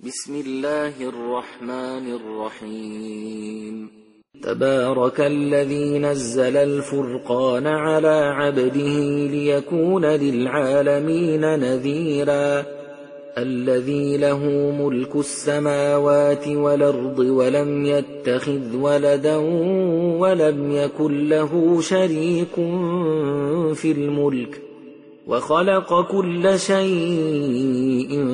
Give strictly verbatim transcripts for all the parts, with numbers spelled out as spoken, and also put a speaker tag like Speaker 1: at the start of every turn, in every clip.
Speaker 1: بسم الله الرحمن الرحيم تبارك الذي نزل الفرقان على عبده ليكون للعالمين نذيرا الذي له ملك السماوات والأرض ولم يتخذ ولدا ولم يكن له شريك في الملك وخلق كل شيء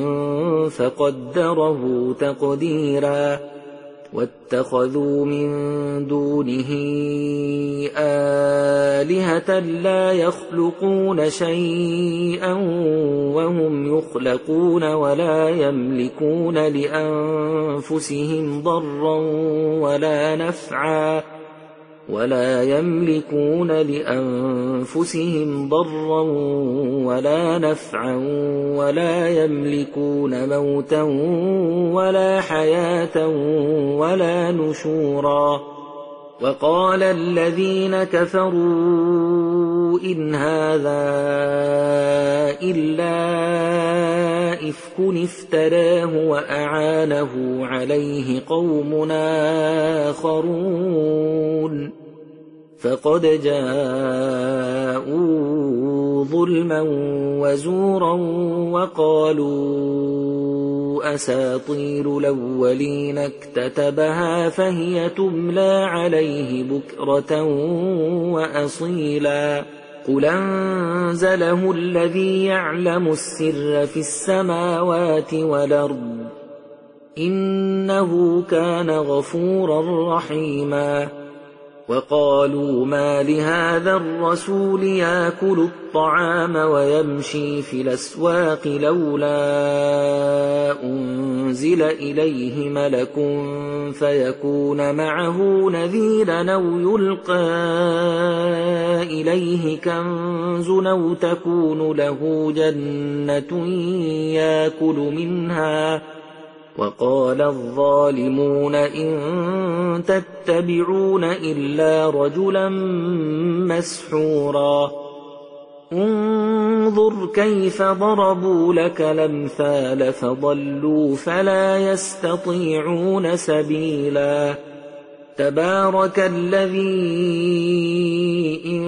Speaker 1: فقدره تقديرا واتخذوا من دونه آلهة لا يخلقون شيئا وهم يخلقون ولا يملكون لأنفسهم ضرا ولا نفعا ولا يملكون لأنفسهم ضرا ولا نفعا ولا يملكون موتا ولا حياة ولا نشورا وقال الذين كفروا إن هذا إلا إفك افتراه وأعانه عليه قوم آخرون فقد جاءوا ظلما وزورا وقالوا أساطير الأولين اكتتبها فهي تملى عليه بكرة وأصيلا قل أنزله الذي يعلم السر في السماوات والأرض إنه كان غفورا رحيما وقالوا ما لهذا الرسول يأكل الطعام ويمشي في الأسواق لولا أنزل إليه ملك فيكون معه نذيرا أو يلقى إليه كنز أو تكون له جنة يأكل منها وقال الظالمون إن تتبعون إلا رجلا مسحورا انظر كيف ضربوا لك الأمثال فضلوا فلا يستطيعون سبيلا تبارك الذي إن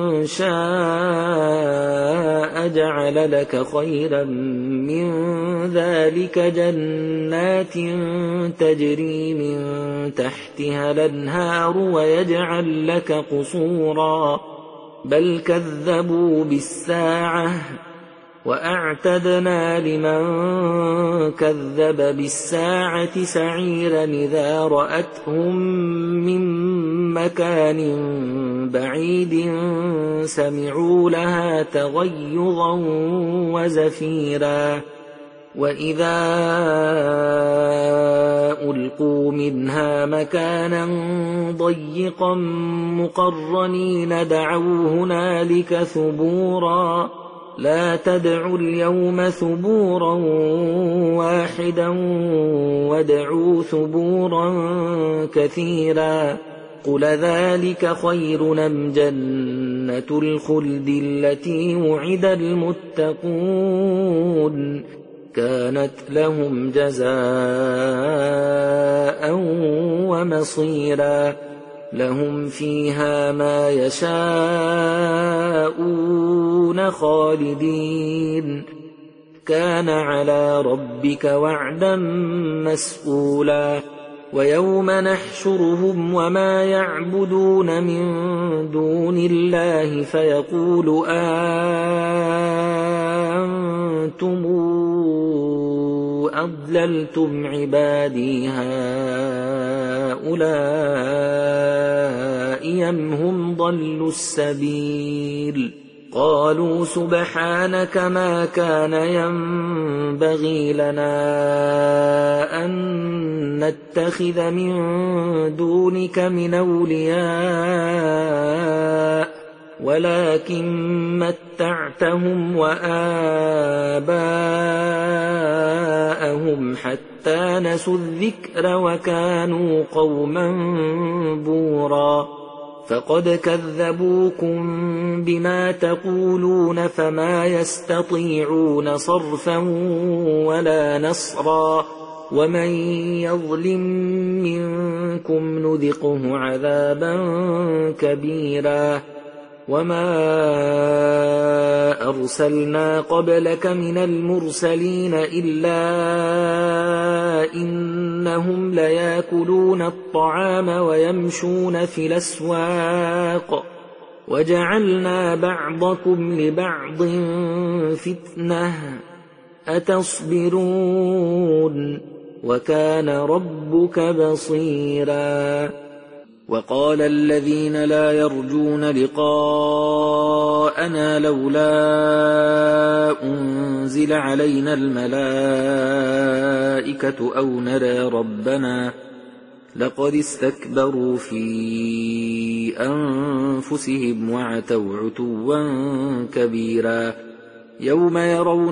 Speaker 1: شاء جعل لك خيرا من ذلك جنات تجري من تحتها الأنهار ويجعل لك قصورا بل كذبوا بالساعة وأعتدنا لمن كذب بالساعة سعيرا إذا رأتهم من مكان بعيد سمعوا لها تغيظا وزفيرا وإذا ألقوا منها مكانا ضيقا مقرنين دعوا هنالك ثبورا لا تدعوا اليوم ثبورا واحدا وادعوا ثبورا كثيرا قل ذلك خير أم جنة الخلد التي وعد المتقون كانت لهم جزاء ومصيرا لهم فيها ما يشاءون خالدين كان على ربك وعدا مسئولا ويوم نحشرهم وما يعبدون من دون الله فيقول أنتم أضللتم عبادي هؤلاء أم هم ضلوا السبيل قالوا سبحانك ما كان ينبغي لنا أن نتخذ من دونك من أولياء ولكن متعتهم وآباءهم حتى نسوا الذكر وكانوا قوما بورا فقد كذبوكم بما تقولون فما يستطيعون صرفا ولا نصرا ومن يظلم منكم نذقه عذابا كبيرا وما أرسلنا قبلك من المرسلين إلا إنهم ليأكلون الطعام ويمشون في الأسواق وجعلنا بعضكم لبعض فتنة أتصبرون وكان ربك بصيرا وقال الذين لا يرجون لقاءنا لولا أنزل علينا الملائكة أو نرى ربنا لقد استكبروا في أنفسهم وعتوا عتوا كبيرا يوم يرون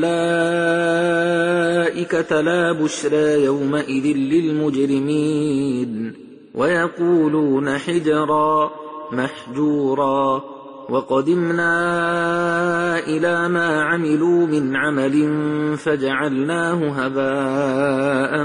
Speaker 1: الملائكة لا بشرى يومئذ للمجرمين ويقولون حجرا محجورا وقدمنا إلى ما عملوا من عمل فجعلناه هباء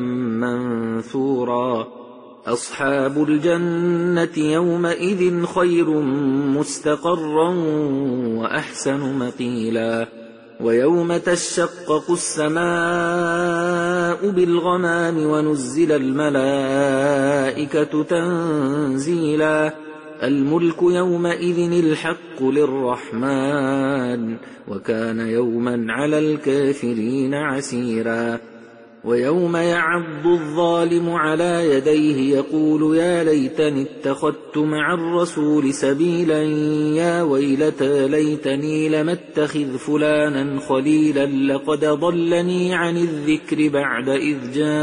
Speaker 1: منثورا أصحاب الجنة يومئذ خير مستقرا وأحسن مقيلا ويوم تشقق السماء بالغمام ونزل الملائكة تنزيلا الملك يومئذ الحق للرحمن وكان يوما على الكافرين عسيرا ويوم يعض الظالم على يديه يقول يا ليتني اتخذت مع الرسول سبيلا يا ويلتى ليتني لم اتخذ فلانا خليلا لقد ضلني عن الذكر بعد إذ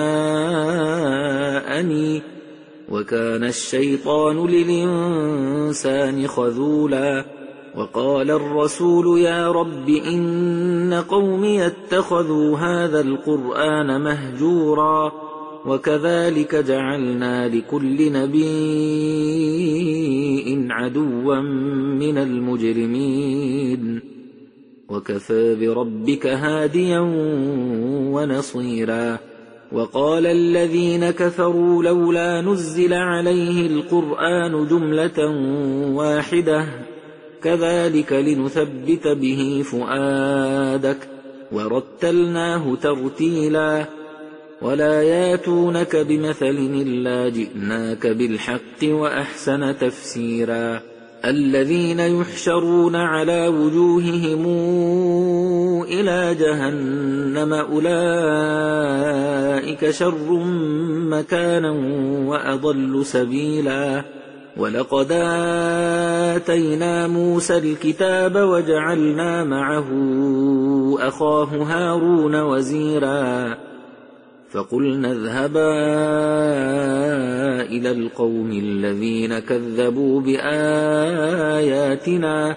Speaker 1: جاءني وكان الشيطان للإنسان خذولا وقال الرسول يا رب إن قومي اتخذوا هذا القرآن مهجورا وكذلك جعلنا لكل نبي عدوا من المجرمين وكفى بربك هاديا ونصيرا وقال الذين كفروا لولا نزل عليه القرآن جملة واحدة كذلك لنثبت به فؤادك ورتلناه ترتيلا ولا ياتونك بمثل إلا جئناك بالحق وأحسن تفسيرا الذين يحشرون على وجوههم إلى جهنم أولئك شر مكانا وأضل سبيلا ولقد آتينا موسى الكتاب وجعلنا معه أخاه هارون وزيرا فقلنا اذهبا إلى القوم الذين كذبوا بآياتنا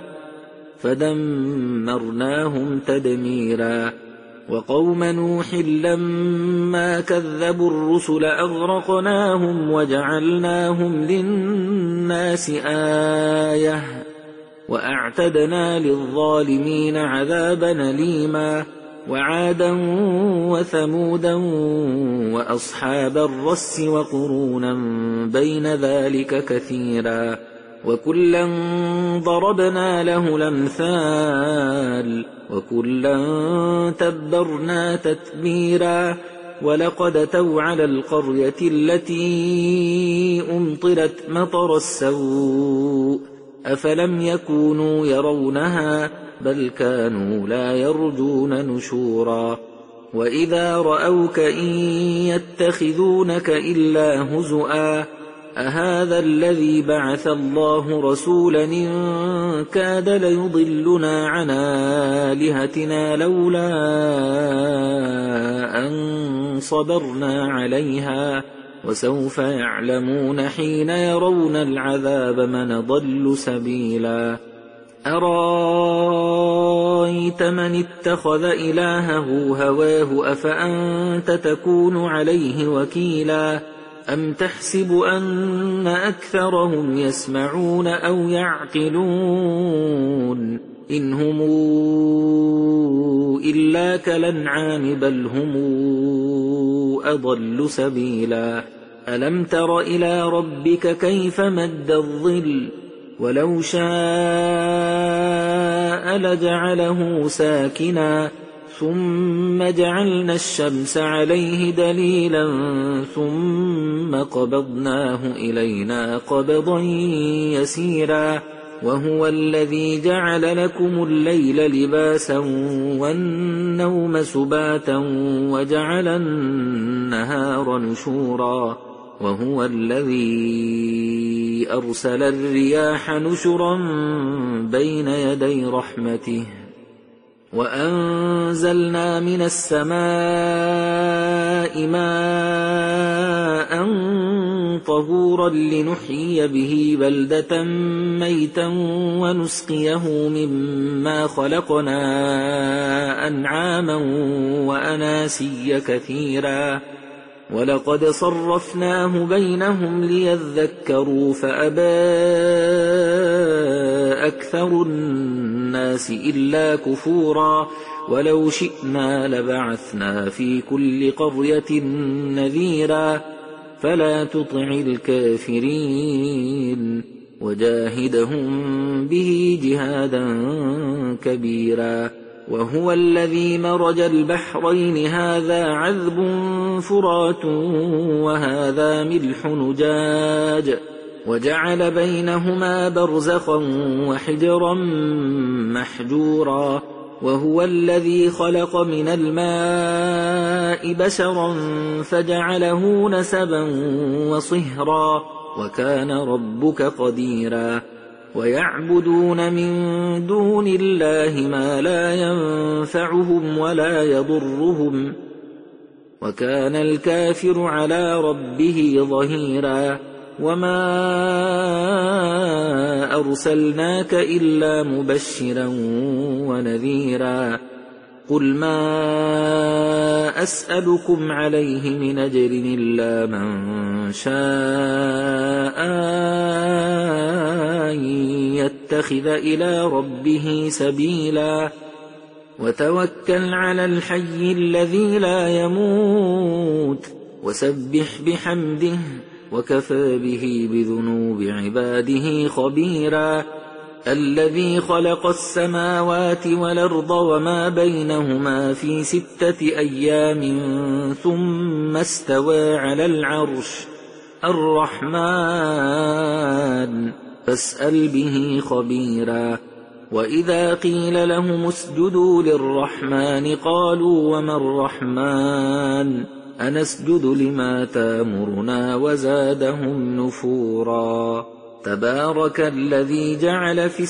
Speaker 1: فدمرناهم تدميرا وقوم نوح لما كذبوا الرسل أغرقناهم وجعلناهم للناس آية وأعتدنا للظالمين عذابا أليما وعادا وثمودا وأصحاب الرس وقرونا بين ذلك كثيرا وكلا ضربنا له الأمثال وكلا تبرنا تتبيرا ولقد أتوا على القرية التي أمطرت مطر السوء أفلم يكونوا يرونها بل كانوا لا يرجون نشورا وإذا رأوك إن يتخذونك إلا هزؤا أهذا الذي بعث الله رسولا إن كاد ليضلنا عن آلهتنا لولا أن صبرنا عليها وسوف يعلمون حين يرون العذاب من ضل سبيلا أرأيت من اتخذ إلهه هواه أفأنت تكون عليه وكيلا أم تحسب أن أكثرهم يسمعون أو يعقلون إن هم إلا كالأنعام بل هم أضل سبيلا ألم تر إلى ربك كيف مد الظل ولو شاء لجعله ساكنا ثم جعلنا الشمس عليه دليلا ثم قبضناه إلينا قبضا يسيرا وهو الذي جعل لكم الليل لباسا والنوم سباتا وجعل النهار نشورا وهو الذي أرسل الرياح نشرا بين يدي رحمته وأنزلنا من السماء ماء طهورا لنحيي به بلدة ميتا ونسقيه مما خلقنا أنعاما وأناسيا كثيرا ولقد صرفناه بينهم ليذكروا فأبى أكثر الناس إلا كفورا ولو شئنا لبعثنا في كل قرية نذيرا فلا تطع الكافرين وجاهدهم به جهادا كبيرا وهو الذي مرج البحرين هذا عذب فرات وهذا ملح نجاج وجعل بينهما برزخا وحجرا محجورا وهو الذي خلق من الماء بشرا فجعله نسبا وصهرا وكان ربك قديرا ويعبدون من دون الله ما لا ينفعهم ولا يضرهم وكان الكافر على ربه ظهيرا وما أرسلناك إلا مبشرا ونذيرا قل ما أسألكم عليه من أجر إلا من شاء أن يتخذ إلى ربه سبيلا وتوكل على الحي الذي لا يموت وسبح بحمده وكفى به بذنوب عباده خبيرا الذي خلق السماوات والأرض وما بينهما في ستة أيام ثم استوى على العرش الرحمن فاسأل به خبيرا وإذا قيل لهم اسجدوا للرحمن قالوا وما الرحمن أنسجد لما تامرنا وزادهم نفورا تبارك الذي جعل في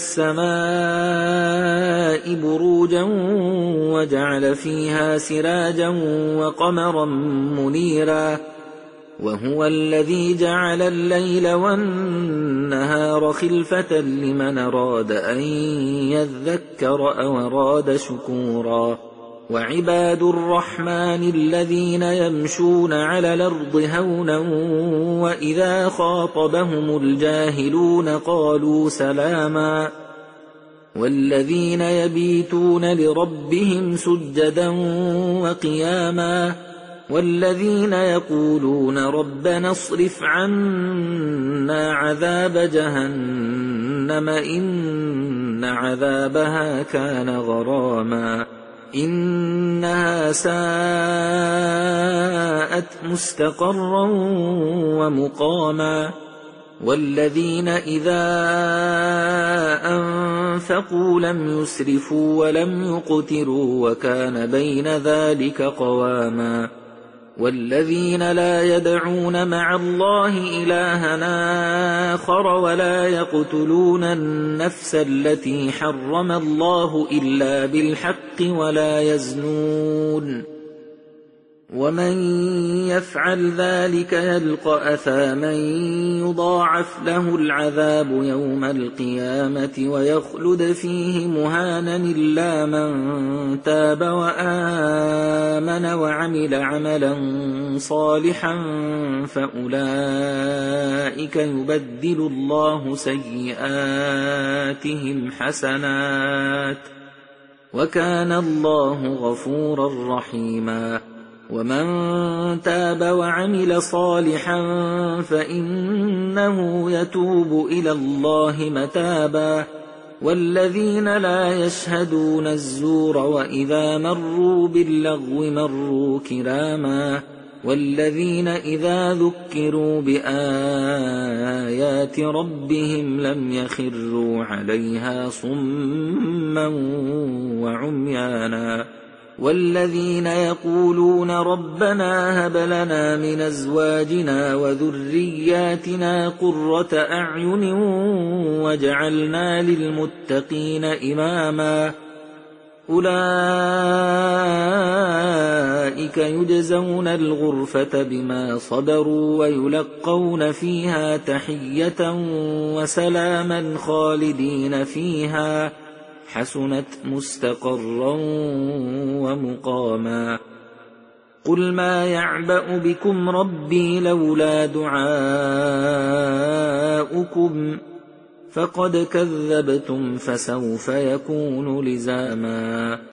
Speaker 1: السماء بروجا وجعل فيها سراجا وقمرا منيرا وهو الذي جعل الليل والنهار خلفة لمن أراد أن يذكر أو أراد شكورا وعباد الرحمن الذين يمشون على الأرض هونا وإذا خاطبهم الجاهلون قالوا سلاما والذين يبيتون لربهم سجدا وقياما والذين يقولون ربنا اصرف عنا عذاب جهنم إن عذابها كان غراما إنها ساءت مستقرا ومقاما والذين إذا أنفقوا لم يسرفوا ولم يقتروا وكان بين ذلك قواما والذين لا يدعون مع الله إلها آخر ولا يقتلون النفس التي حرم الله إلا بالحق ولا يزنون ومن يفعل ذلك يلقى أثاما يضاعف له العذاب يوم القيامة ويخلد فيه مهانا إلا من تاب وآمن وعمل عملا صالحا فأولئك يبدل الله سيئاتهم حسنات وكان الله غفورا رحيما ومن تاب وعمل صالحا فإنه يتوب إلى الله متابا والذين لا يشهدون الزور وإذا مروا باللغو مروا كراما والذين إذا ذكروا بآيات ربهم لم يخروا عليها صما وعميانا والذين يقولون ربنا هب لنا من أزواجنا وذرياتنا قرة أعين واجعلنا للمتقين إماما أولئك يجزون الغرفة بما صبروا ويلقون فيها تحية وسلاما خالدين فيها حسنت مستقرا ومقاما قل ما يعبأ بكم ربي لولا دعاؤكم فقد كذبتم فسوف يكون لزاما